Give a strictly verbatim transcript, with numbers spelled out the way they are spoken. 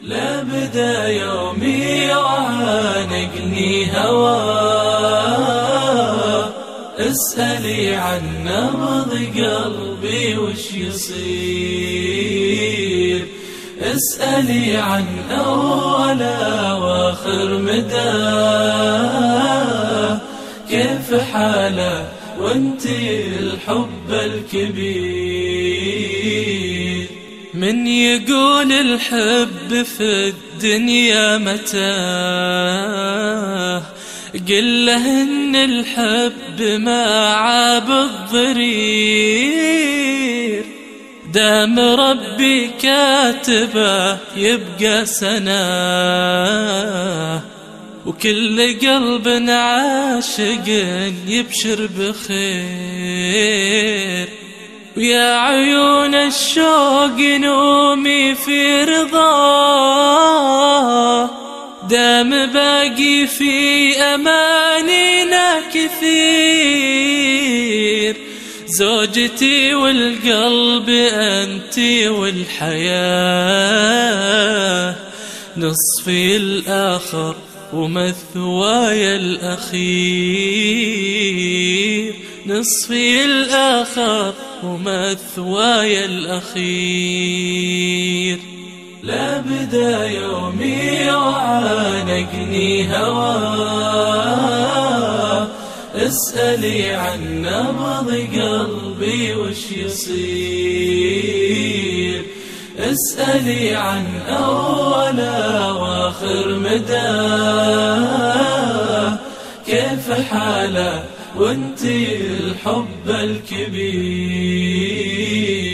لا بدا يومي وعانقني هواه، اسألي عن نبض قلبي وش يصير، اسألي عن أول وآخر مداه، كيف حاله وانتي الحب الكبير. من يقول الحب في الدنيا متاه، قل له ان الحب ما عاب الضرير، دام ربي كاتبه يبقى سناه، وكل قلب عاشق يبشر بخير. ويا عيون الشوق نومي في رضاه، دام باقي في أمانينا كثير، زوجتي والقلب أنتي والحياة، نصفي الآخر ومثواي الأخير، نصفي الآخر ومثواي الأخير. لا بدا يومي وعانقني هواه، اسألي عن نبض قلبي وش يصير، اسألي عن أول وآخر مداه، كيف حاله وانتي الحب الكبير.